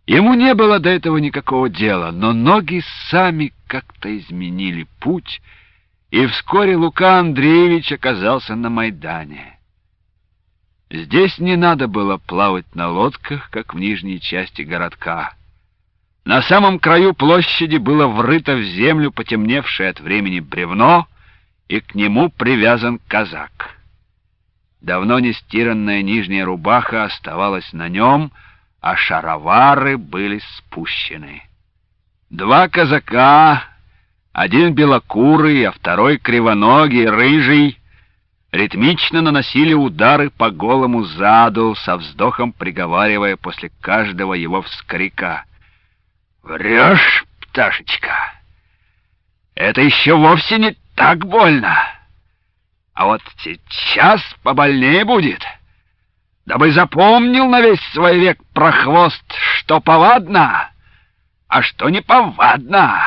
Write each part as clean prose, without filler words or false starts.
Ему не было до этого никакого дела, но ноги сами как-то изменили путь, и вскоре Лука Андреевич оказался на Майдане. Здесь не надо было плавать на лодках, как в нижней части городка. На самом краю площади было врыто в землю потемневшее от времени бревно, и к нему привязан казак. Давно не стиранная нижняя рубаха оставалась на нем, а шаровары были спущены. Два казака, один белокурый, а второй кривоногий, рыжий, ритмично наносили удары по голому заду, со вздохом приговаривая после каждого его вскрика: «Врешь, пташечка! Это еще вовсе не так больно! А вот сейчас побольнее будет! Дабы запомнил на весь свой век прохвост, что повадно, а что не повадно!»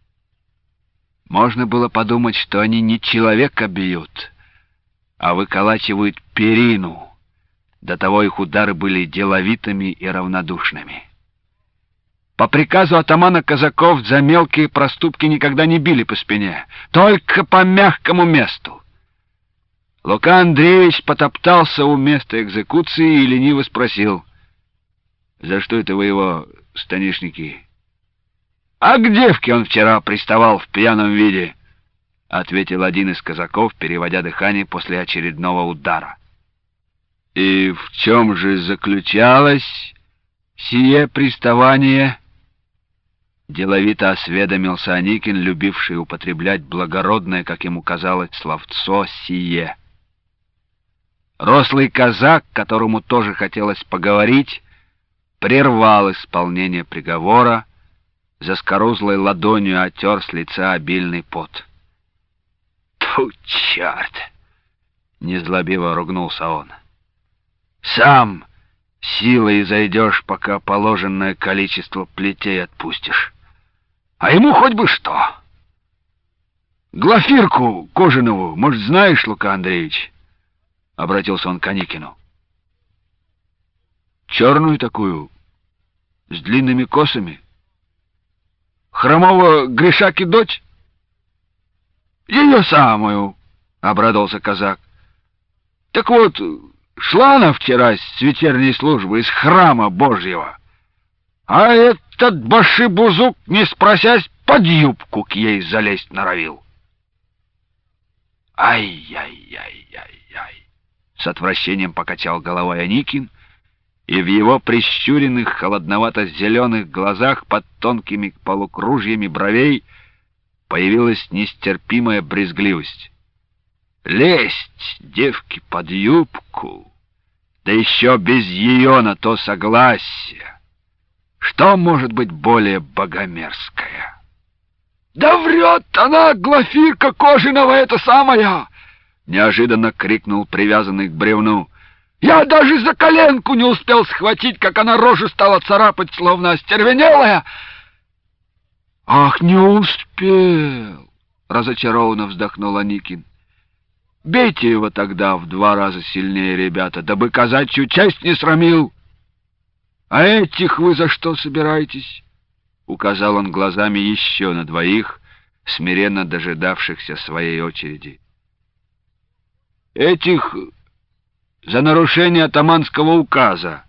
Можно было подумать, что они не человека бьют, а выколачивают перину. До того их удары были деловитыми и равнодушными. По приказу атамана казаков за мелкие проступки никогда не били по спине, только по мягкому месту. Лука Андреевич потоптался у места экзекуции и лениво спросил: «За что это вы его, станишники?» «А к девке он вчера приставал в пьяном виде», — ответил один из казаков, переводя дыхание после очередного удара. «И в чем же заключалось сие приставание?» Деловито осведомился Аникин, любивший употреблять благородное, как ему казалось, словцо «сие». Рослый казак, которому тоже хотелось поговорить, прервал исполнение приговора, заскорузлой ладонью отер с лица обильный пот. «Тьфу, черт!» — незлобиво ругнулся он. «Сам силой зайдешь, пока положенное количество плетей отпустишь. А ему хоть бы что! Глафирку Кожинову, может, знаешь, Лука Андреевич?» — обратился он к Аникину. «Черную такую, с длинными косами? Хромого Гришаки дочь?» «Ее самую», — обрадовался казак. «Так вот, шла она вчера с вечерней службы из храма Божьего, а этот башибузук, не спросясь, под юбку к ей залезть норовил». «Ай-яй-яй-яй-яй!» — с отвращением покачал головой Аникин, и в его прищуренных, холодновато-зеленых глазах под тонкими полукружьями бровей появилась нестерпимая брезгливость. Лезть девке под юбку, да еще без ее на то согласия. Что может быть более богомерзкое? «Да врет она, Глафирка Кожинова, это самая!» — неожиданно крикнул привязанный к бревну. «Я даже за коленку не успел схватить, как она рожу стала царапать, словно остервенелая!» «Ах, не успел!» — разочарованно вздохнул Аникин. «Бейте его тогда в 2 раза сильнее, ребята, дабы казачью честь не срамил!» «А этих вы за что собираетесь?» — указал он глазами еще на 2, смиренно дожидавшихся своей очереди. «Этих за нарушение атаманского указа».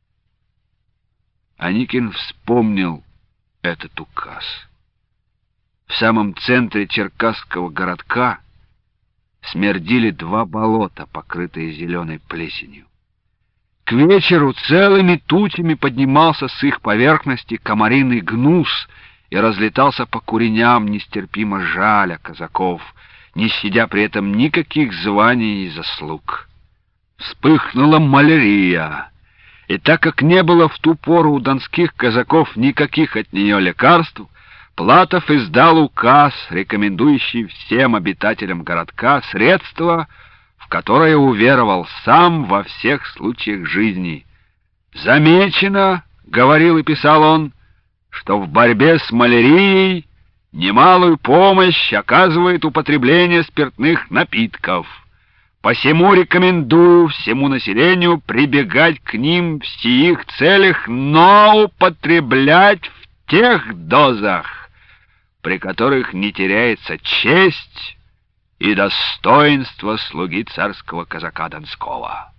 Аникин вспомнил этот указ. В самом центре черкасского городка смердили 2 болота, покрытые зеленой плесенью. К вечеру целыми тучами поднимался с их поверхности комариный гнус и разлетался по куреням, нестерпимо жаля казаков, не щадя при этом никаких званий и заслуг. Вспыхнула малярия, и так как не было в ту пору у донских казаков никаких от нее лекарств, Платов издал указ, рекомендующий всем обитателям городка средства, в которое уверовал сам во всех случаях жизни. «Замечено, — говорил и писал он, — что в борьбе с малярией немалую помощь оказывает употребление спиртных напитков. Посему рекомендую всему населению прибегать к ним в сих целях, но употреблять в тех дозах, при которых не теряется честь и достоинство слуги царского казака Донского.